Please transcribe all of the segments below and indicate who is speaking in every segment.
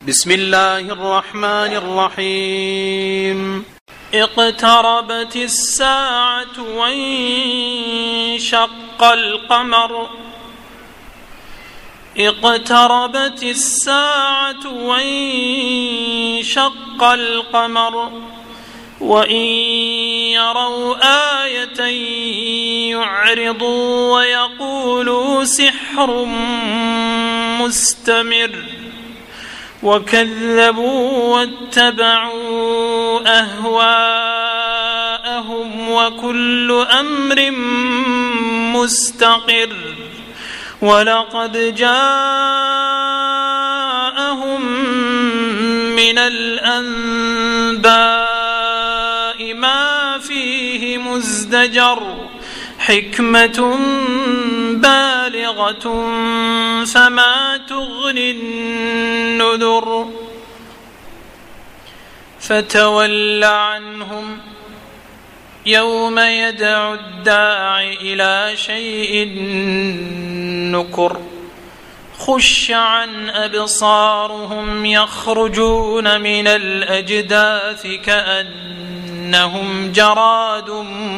Speaker 1: بسم الله الرحمن الرحيم. اقتربت الساعة وانشق القمر. اقتربت الساعة وانشق القمر وإن يروا آية يعرضوا ويقولوا سحر مستمر وكذبوا واتبعوا أهواءهم وكل أمر مستقر ولقد جاءهم من الأنباء ما فيه مزدجر حكمة بالغة فما تغني النذر فتول عنهم يوم يدعو الداع إلى شيء نكر خش عن أبصارهم يخرجون من الأجداث كأنهم جراد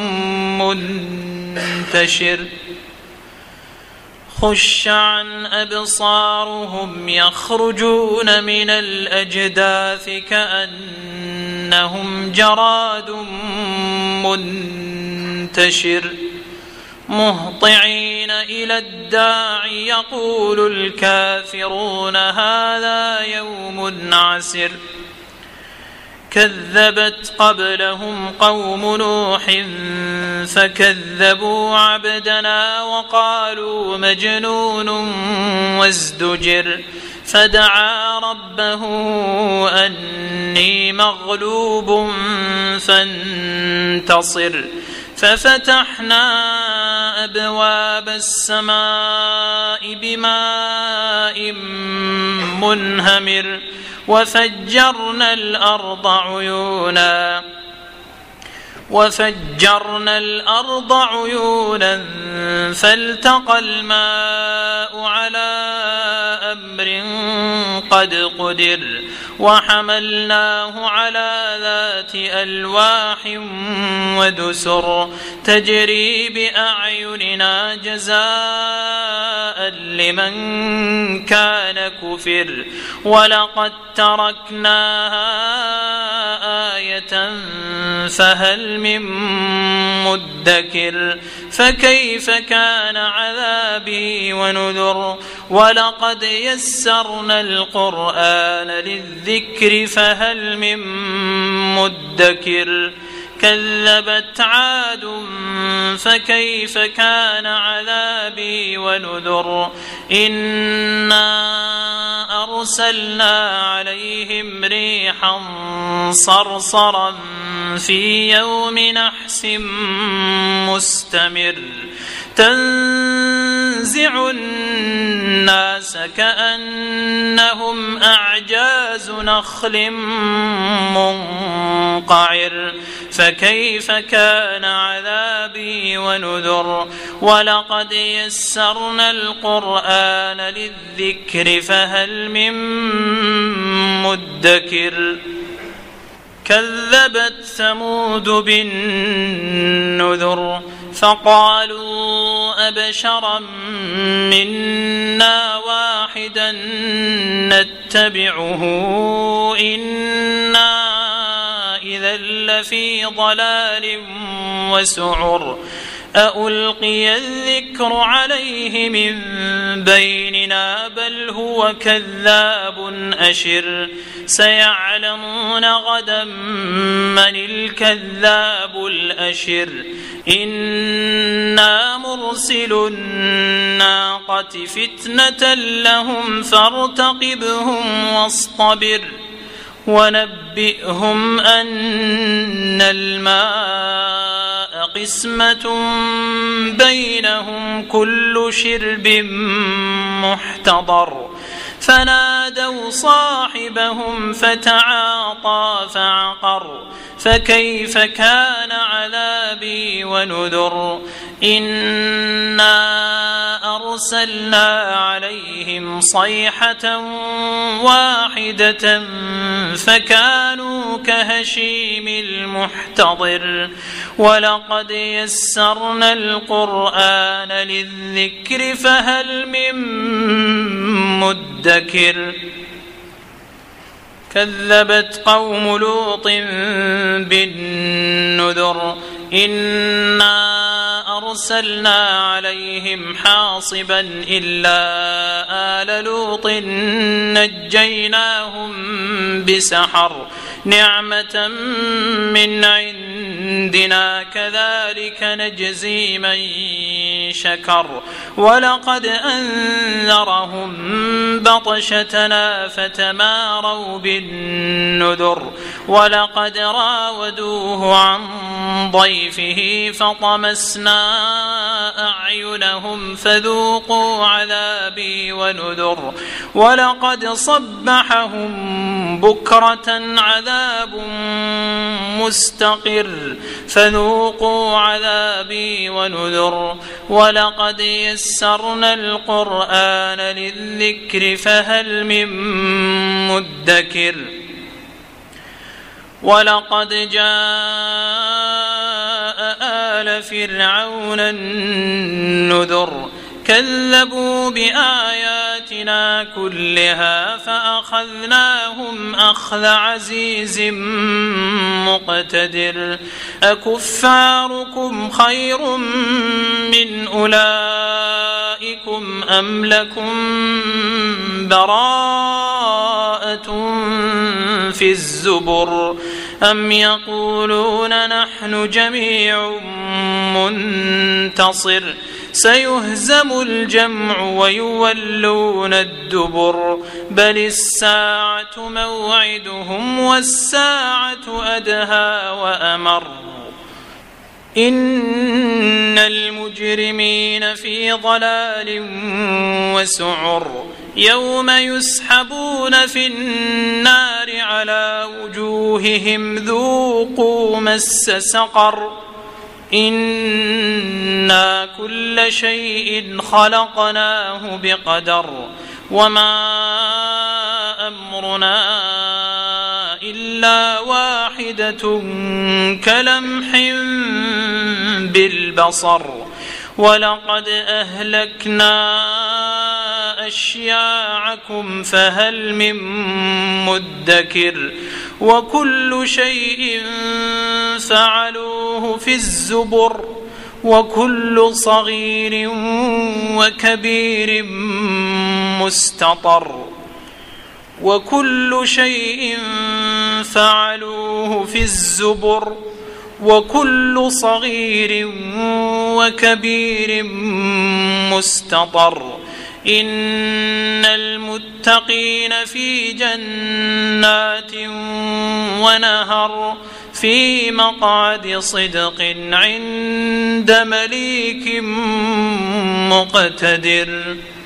Speaker 1: منتشر خش عن أبصارهم يخرجون من الأجداث كأنهم جراد منتشر مهطعين إلى الداع يقول الكافرون هذا يوم عسر كذبت قبلهم قوم نوح فكذبوا عبدنا وقالوا مجنون وازدجر فدعا ربه أني مغلوب فانتصر ففتحنا أبواب السماء بماء منهمر وفجرنا الأرض عيونا فالتقى الماء على أمر قد قدر وحملناه على ذات ألواح ودسر تجري بأعيننا جزاء لمن كان كفر ولقد تركناها آية فهل من مدكر فكيف كان عذابي ونذر ولقد يسرنا القرآن للذكر فهل من مدكر كذبت عاد فكيف كان عذابي ونذر إنا أرسلنا عليهم ريحا صرصرا في يوم نحس مستمر تنزع الناس كأنهم أعجاز نخل منقعر فكيف كان عذابي ونذر ولقد يسرنا القرآن للذكر فهل من مدكر كذبت ثمود بالنذر فقالوا أبشرا منا واحدا نتبعه إنا إذا لفي ضلال وسعر أألقي الذكر عليه من بيننا بل هو كذاب أشر سيعلمون غدا من الكذاب الأشر إنا مرسل الناقة فتنة لهم فارتقبهم واصطبر ونبئهم أن الماء قسمة بينهم كل شرب محتضر فنادوا صاحبهم فتعاطى فعقر فكيف كان عذابي ونذر إنا أرسلنا عليهم صيحة واحدة فكانوا كهشيم المحتضر ولقد يسرنا القرآن للذكر فهل من مدكر كذبت قوم لوط بالنذر إنا أرسلنا عليهم حاصبا إلا آل لوط نجيناهم بسحر نعمة من عندنا كذلك نجزي من شكر ولقد أنذرهم بطشتنا فتماروا بالنذر ولقد راودوه عن ضيفه فطمسنا أعينهم فذوقوا عذابي ونذر ولقد صبحهم بكرة عذاب مستقر فذوقوا عذابي ونذر ولقد يسرنا القرآن للذكر فهل من مدكر ولقد جاء آل فرعون النذر كذبوا بآياتنا كلها فأخذناهم أخذ عزيز مقتدر أكفاركم خير من أولئكم أم لكم براءة في الزبر أم يقولون نحن جميع منتصر سيهزم الجمع ويولون الدبر بل الساعة موعدهم والساعة أدهى وأمر إن المجرمين في ضلال وسعر يوم يسحبون في النار على وجوههم ذوقوا مس سقر إنا كل شيء خلقناه بقدر وما أمرنا إلا واحدة كلمح بالبصر ولقد أهلكنا أشياعكم فهل من مدكر وكل شيء فعلوه في الزبر وكل صغير وكبير مستطر وكل شيء فعلوه في الزبر وكل صغير وكبير مستطر إن المتقين في جنات ونهر في مقعد صدق عند مليك مقتدر.